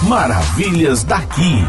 Maravilhas daqui.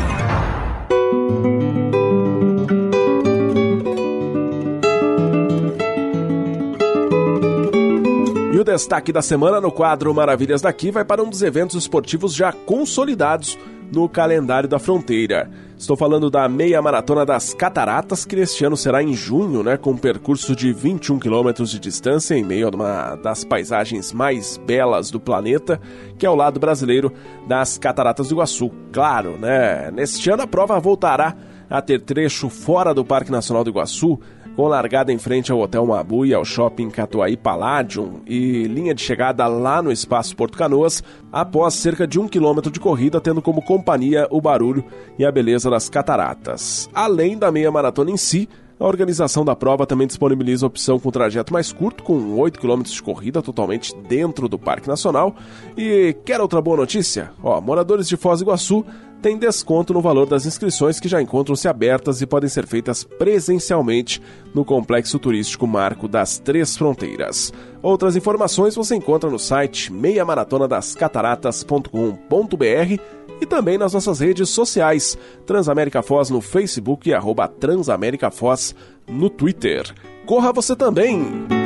E o destaque da semana no quadro Maravilhas daqui vai para um dos eventos esportivos já consolidados no calendário da fronteira. Estou falando da Meia Maratona das Cataratas, que neste ano será em junho, com um percurso de 21 quilômetros de distância em meio a uma das paisagens mais belas do planeta, que é o lado brasileiro das Cataratas do Iguaçu. Claro, neste ano a prova voltará a ter trecho fora do Parque Nacional do Iguaçu, com largada em frente ao Hotel Mabu e ao Shopping Catuaí Palladium e linha de chegada lá no Espaço Porto Canoas, após cerca de 1 quilômetro de corrida, tendo como companhia o barulho e a beleza das cataratas. Além da meia maratona em si, a organização da prova também disponibiliza a opção com trajeto mais curto, com 8 km de corrida totalmente dentro do Parque Nacional. E quer outra boa notícia? Moradores de Foz do Iguaçu têm desconto no valor das inscrições, que já encontram-se abertas e podem ser feitas presencialmente no Complexo Turístico Marco das Três Fronteiras. Outras informações você encontra no site meiamaratonadascataratas.com.br e também nas nossas redes sociais, Transamérica Foz no Facebook e @Transamérica Foz no Twitter. Corra você também!